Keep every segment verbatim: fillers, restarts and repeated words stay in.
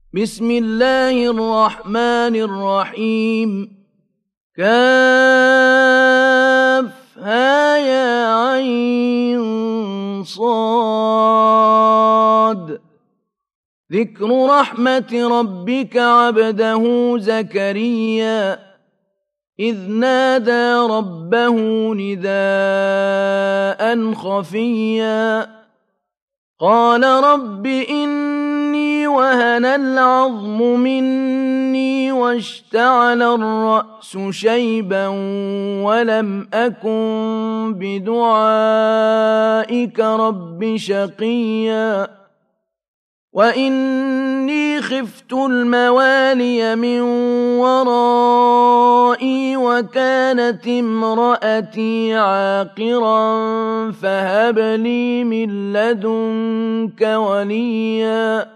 بسم الله الرحمن الرحيم كافها يا عين صاد ذكر رحمة ربك عبده زكريا إذ نادى ربه نداء خفيا قال رب إني وهن العظم مني واشتعل الرأس شيبا ولم أكن بدعائك رب شقيا وإني خفت الموالي من ورائي وكانت امرأتي عاقرا فهب لي من لدنك وليا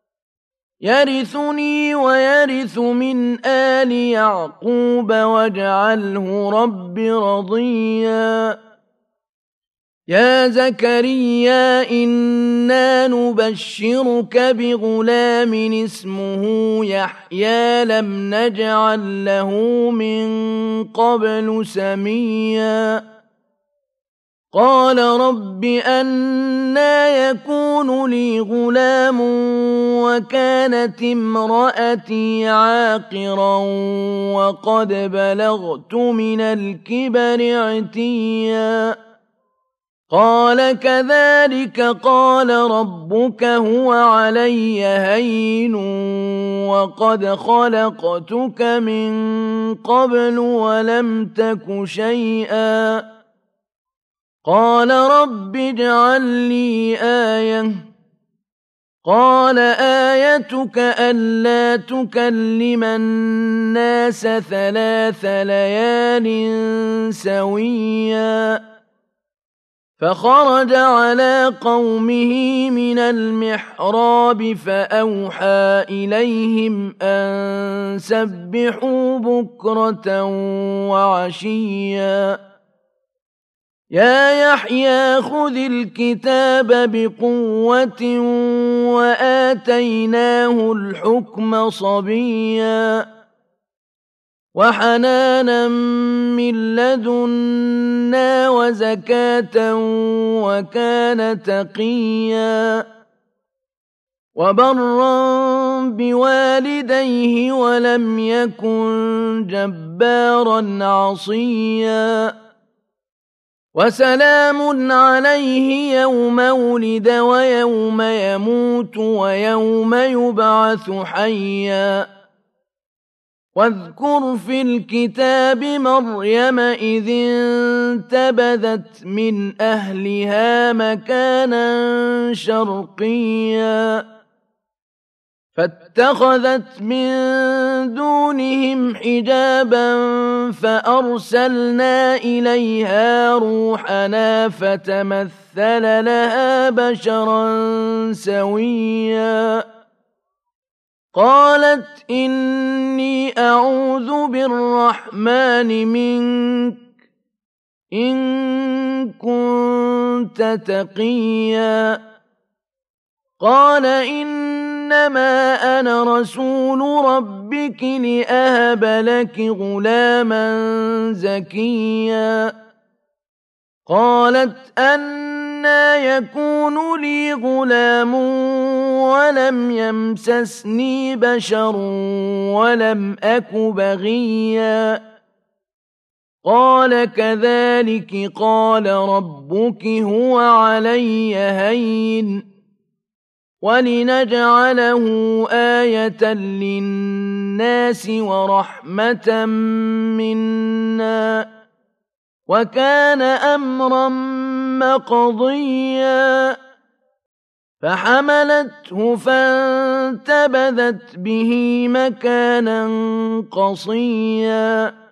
يرثني ويرث من آل يعقوب واجعله رب رضيا يا زكريا إنا نبشرك بغلام اسمه يحيى لم نجعل له من قبل سميا قال رب أنى يكون لي غلام وكانت امرأتي عاقرا وقد بلغت من الكبر عتيا قال كذلك قال ربك هو علي هين وقد خلقتك من قبل ولم تك شيئا قال رب اجعل لي آية قال آيتك ألا تكلم الناس ثلاث ليال سويا فخرج على قومه من المحراب فأوحى إليهم أن سبحوا بكرة وعشيا يا يحيى خذ الكتاب بقوة وآتيناه الحكم صبيا وحنانا من لدنا وزكاة وكان تقيا وبرا بوالديه ولم يكن جبارا عصيا وسلام عليه يوم ولد ويوم يموت ويوم يبعث حيا واذكر في الكتاب مريم إذ انتبذت من أهلها مكانا شرقيا فاتخذت من دونهم حجابا فأرسلنا إليها روحنا فتمثل لها بشرا سويا قالت إني أعوذ بالرحمن منك إن كنت تقيا قال إنما أنا رسول ربك لأهب لك غلاما زكيا قالت أنى يكون لي غلام ولم يمسسني بشر ولم أك بغيا قال كذلك قال ربك هو علي هين ولنجعله آية للناس ورحمة منا وكان أمرا مقضيا فحملته فانتبذت به مكانا قصيا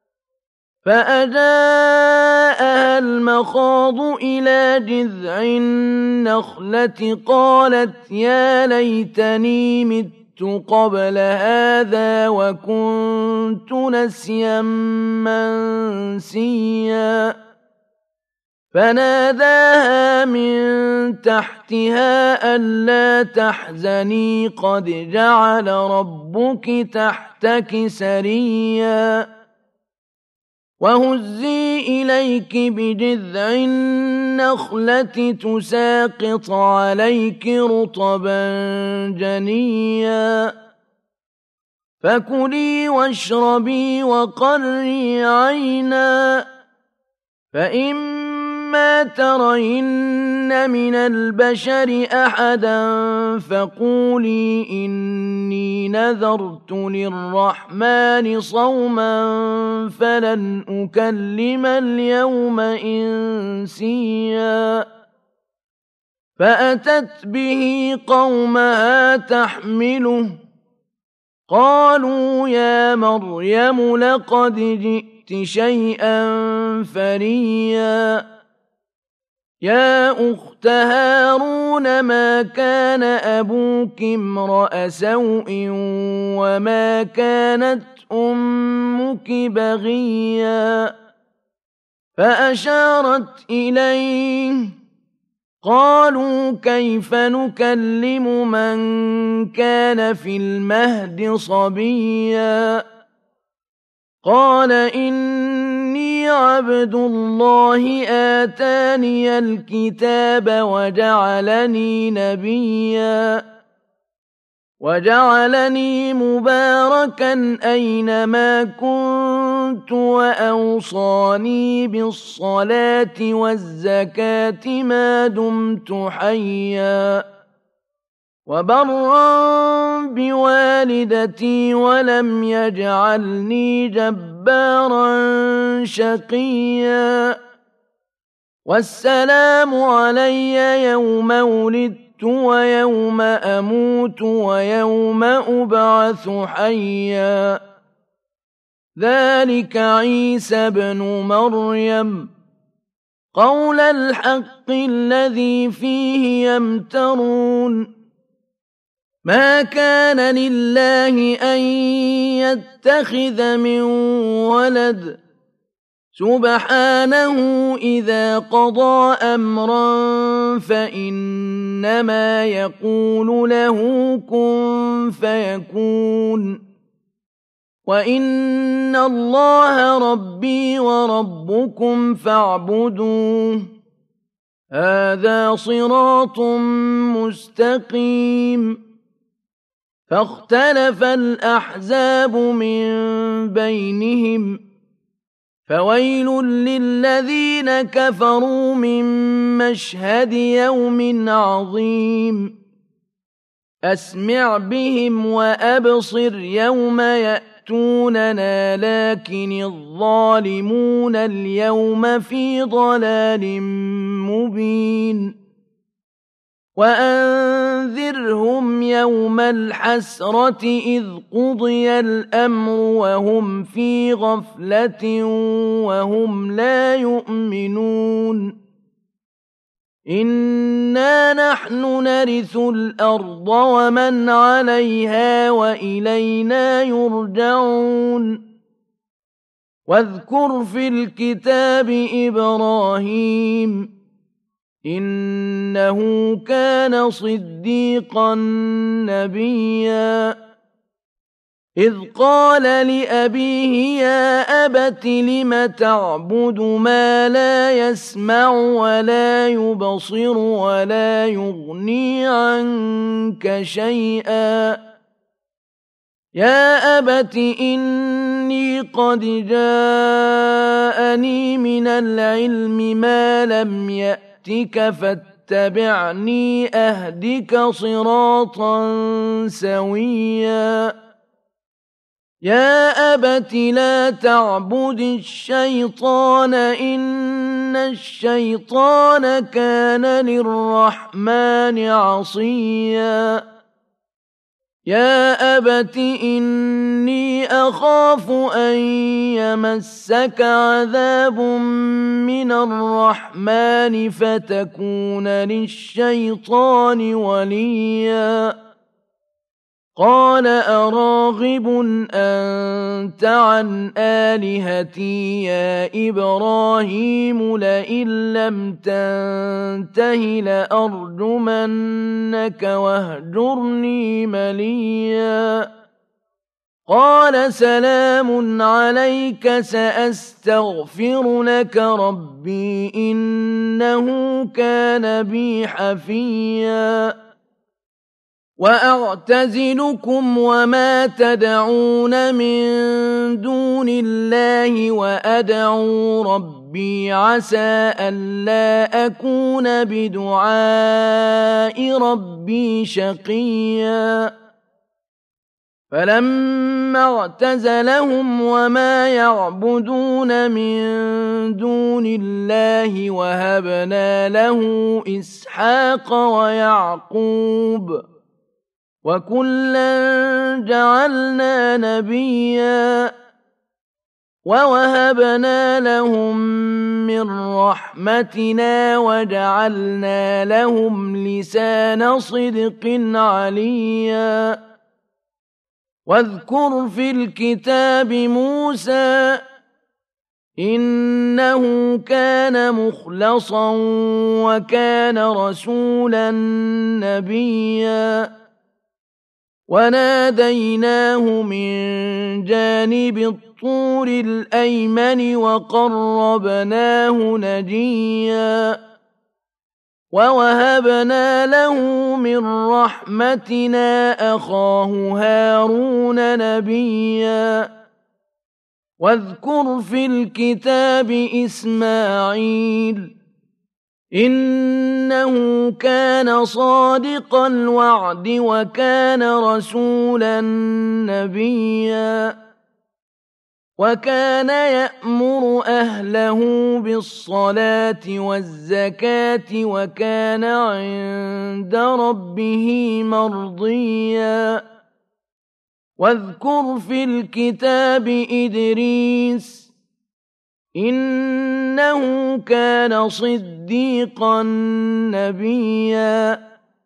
فأجاءها المخاض إلى جذع النخلة قالت يا ليتني مت قبل هذا وكنت نسيا منسيا فناداها من تحتها ألا تحزني قد جعل ربك تحتك سريا وهزي إليك بجذع النخلة تساقط عليك رطبا جنيا فكلي واشربي وقري عينا فإما ترين من البشر أحدا فقولي إني نذرت للرحمن صوما فلن أكلم اليوم إنسيا فأتت به قومها تحمله قالوا يا مريم لقد جئت شيئا فريا يا أخت هارون ما كان أبوك امرأ سوء وما كانت أمك بغيا فأشارت إليه قالوا كيف نكلم من كان في المهد صبيا قال إني عبد الله آتاني الكتاب وجعلني نبيا وجعلني مباركا أينما كنت وأوصاني بالصلاة والزكاة ما دمت حيا وبرا بوالدتي ولم يجعلني جبارا شقيا والسلام علي يوم ولدت ويوم أموت ويوم أبعث حيا ذلك عيسى بن مريم قول الحق الذي فيه يمترون ما كان لله أن يتخذ من ولد سبحانه إذا قضى أمرا فإنما يقول له كن فيكون وإن الله ربي وربكم فاعبدوه هذا صراط مستقيم فاختلف الأحزاب من بينهم فويل للذين كفروا من مشهد يوم عظيم أسمع بهم وأبصر يوم يأتوننا لكن الظالمون اليوم في ضلال مبين وأنذرهم يوم الحسرة إذ قضي الأمر وهم في غفلة وهم لا يؤمنون إنا نحن نرث الأرض ومن عليها وإلينا يرجعون واذكر في الكتاب إبراهيم إنه كان صديقا نبيا إذ قال لأبيه يا أبت لم تعبد ما لا يسمع ولا يبصر ولا يغني عنك شيئا يا أبت إني قد جاءني من العلم ما لم يأتك فاتبعني أهدك صراطا سويا يا أبت لا تعبد الشيطان إن الشيطان كان للرحمن عصيا يا أبت إني أخاف أن يمسك عذاب من الرحمن فتكون للشيطان وليا قال أراغب أنت عن آلهتي يا إبراهيم لئن لم تنته لأرجمنك واهجرني مليا قال سلام عليك سأستغفر لك ربي إنه كان بي حفيا وأعتزلكم وما تدعون من دون الله وأدعو ربي عسى ألا أكون بدعاء ربي شقيا فلما اعتزلهم وما يعبدون من دون الله وهبنا له إسحاق ويعقوب وكلا جعلنا نبيا ووهبنا لهم من رحمتنا وجعلنا لهم لسان صدق عليا واذكر في الكتاب موسى إنه كان مخلصا وكان رسولا نبيا وناديناه من جانب الطور الأيمن وقربناه نجيا ووهبنا له من رحمتنا أخاه هارون نبيا واذكر في الكتاب إسماعيل إنه كان صادق الوعد وكان رسولا نبيا وكان يأمر أهله بالصلاة والزكاة وكان عند ربه مرضيا واذكر في الكتاب إدريس إنه كان صديقا نبيا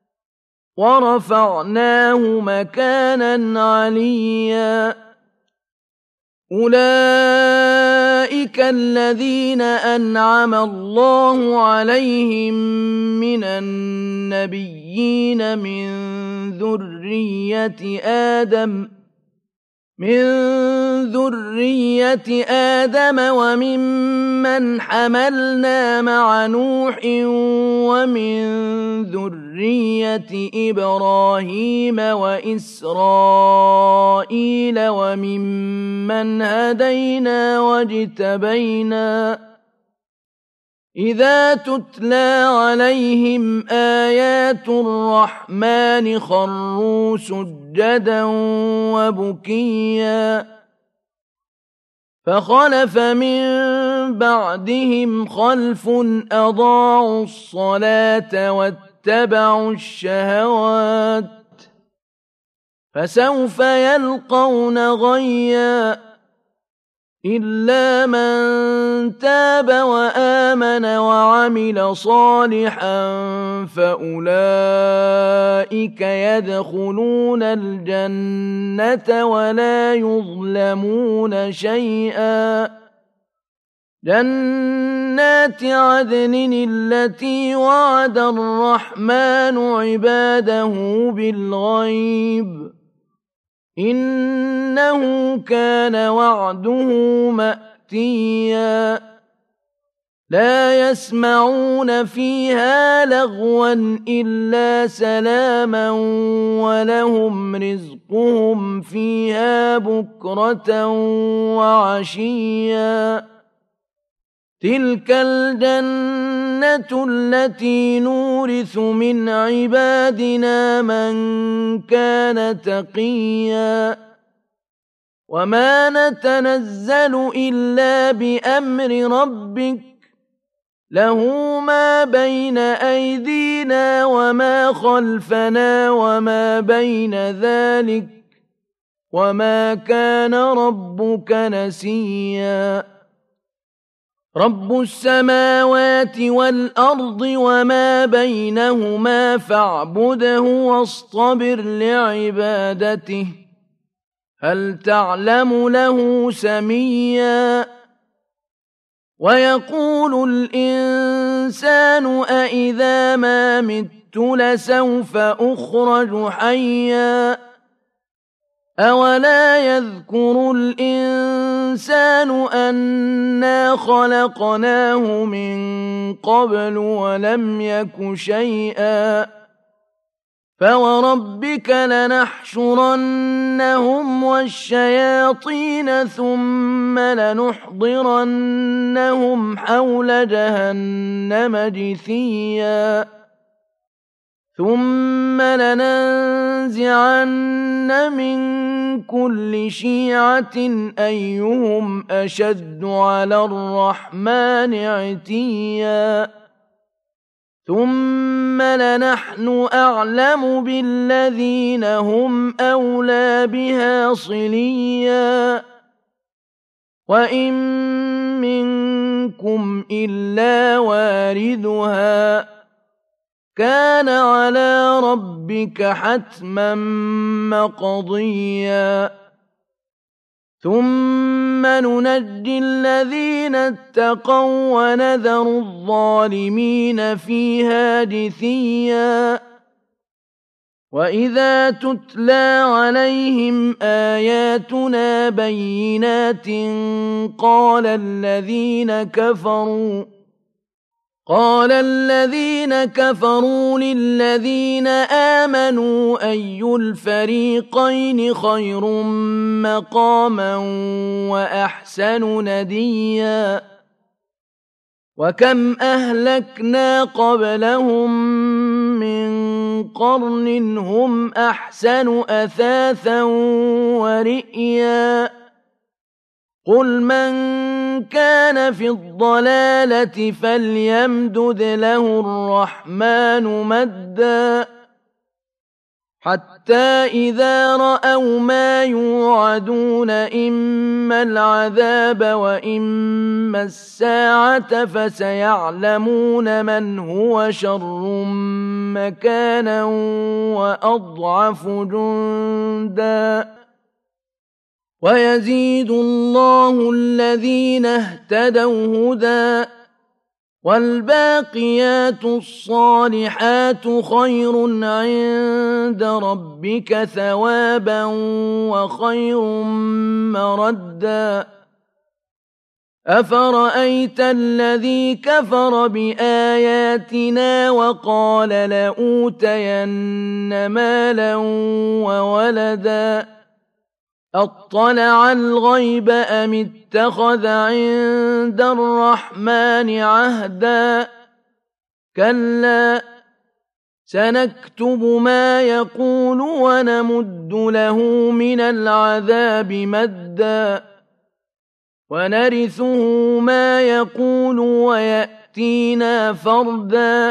ورفعناه مكانا عليا أولئك الذين أنعم الله عليهم من النبيين من ذرية آدم من ذرية آدم وممن حملنا مع نوح ومن ذرية إبراهيم وإسرائيل وممن هدينا واجتبينا إذا تتلى عليهم آيات الرحمن خروا سجدا وبكيا فخلف من بعدهم خلف أضاعوا الصلاة واتبعوا الشهوات فسوف يلقون غيا إلا من تاب وآمن وعمل صالحا فأولئك يدخلون الجنة ولا يظلمون شيئا جنات عدن التي وعد الرحمن عباده بالغيب إنه كان وعده مأتيا لا يسمعون فيها لغوا إلا سلاما ولهم رزقهم فيها بكرة وعشيا تلك الجنة التي نورث من عبادنا من كان تقيا وما نتنزل إلا بأمر ربك له ما بين أيدينا وما خلفنا وما بين ذلك وما كان ربك نسيا رب السماوات والأرض وما بينهما فاعبده واصطبر لعبادته هل تعلم له سميا ويقول الإنسان أإذا ما مت لسوف أخرج حيا أولا يذكر الإنسان أنا خلقناه من قبل ولم يك شيئا فوربك لنحشرنهم والشياطين ثم لنحضرنهم حول جهنم جثيا ثم لننزعن من كل شيعة أيهم أشد على الرحمن عتيا ثم لنحن أعلم بالذين هم أولى بها صليا وإن منكم إلا واردها كان على ربك حتما مقضيا ثم ننجي الذين اتقوا ونذر الظالمين فيها جثيا وإذا تتلى عليهم آياتنا بينات قال الذين كفروا قال الذين كفروا للذين آمنوا أي الفريقين خير مقاما وأحسن نديا وكم أهلكنا قبلهم من قرن هم أحسن أثاثا ورئيا قل من كان في الضلالة فليمدد له الرحمن مدا حتى إذا رأوا ما يوعدون إما العذاب وإما الساعة فسيعلمون من هو شر مكانا وأضعف جندا ويزيد الله الذين اهتدوا هدى والباقيات الصالحات خير عند ربك ثوابا وخير مردا أفرأيت الذي كفر بآياتنا وقال لأوتين مالا وولدا أطلع الغيب أم اتخذ عند الرحمن عهدا كلا سنكتب ما يقول ونمد له من العذاب مدا ونرثه ما يقول ويأتينا فردا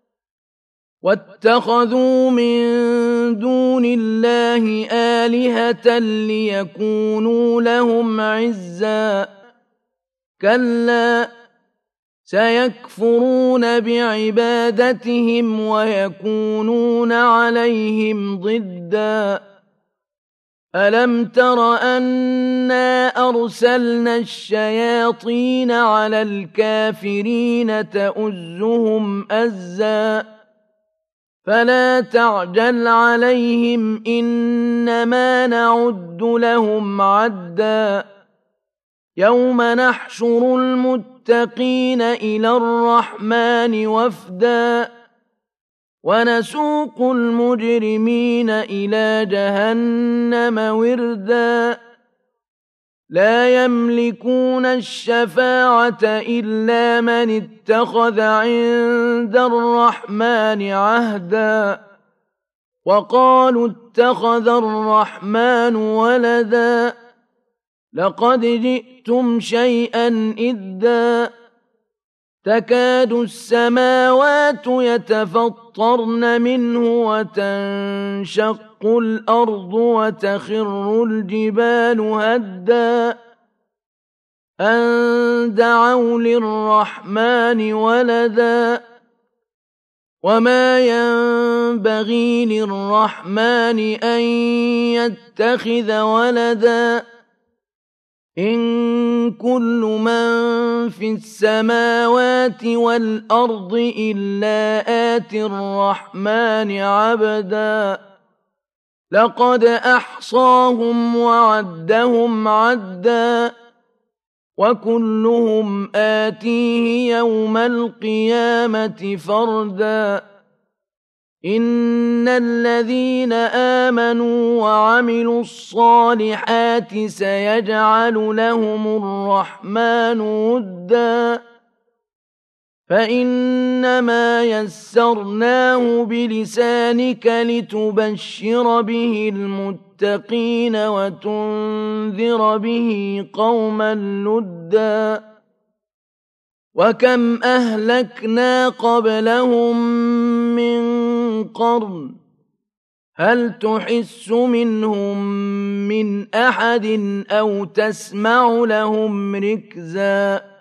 واتخذوا من دون الله آلهة ليكونوا لهم عزا كلا سيكفرون بعبادتهم ويكونون عليهم ضدا ألم تر أنا أرسلنا الشياطين على الكافرين تؤزهم أزا فلا تعجل عليهم إنما نعد لهم عدا يوم نحشر المتقين إلى الرحمن وفدا ونسوق المجرمين إلى جهنم وردا لا يملكون الشفاعة إلا من اتخذ عند الرحمن عهدا وقالوا اتخذ الرحمن ولدا لقد جئتم شيئا إدا تكاد السماوات يتفطرن منه وتنشق الأرض وتخر الجبال هدا أن دعوا للرحمن ولدا وما ينبغي للرحمن أن يتخذ ولدا إن كل من في السماوات والأرض إلا آتي الرحمن عبدا لقد أحصاهم وعدهم عدا وكلهم آتيه يوم القيامة فردا إن الذين آمنوا وعملوا الصالحات سيجعل لهم الرحمن ودا فإنما يسرناه بلسانك لتبشر به المتقين وتنذر به قوما لدا وكم أهلكنا قبلهم من قرن هل تحس منهم من أحد أو تسمع لهم ركزا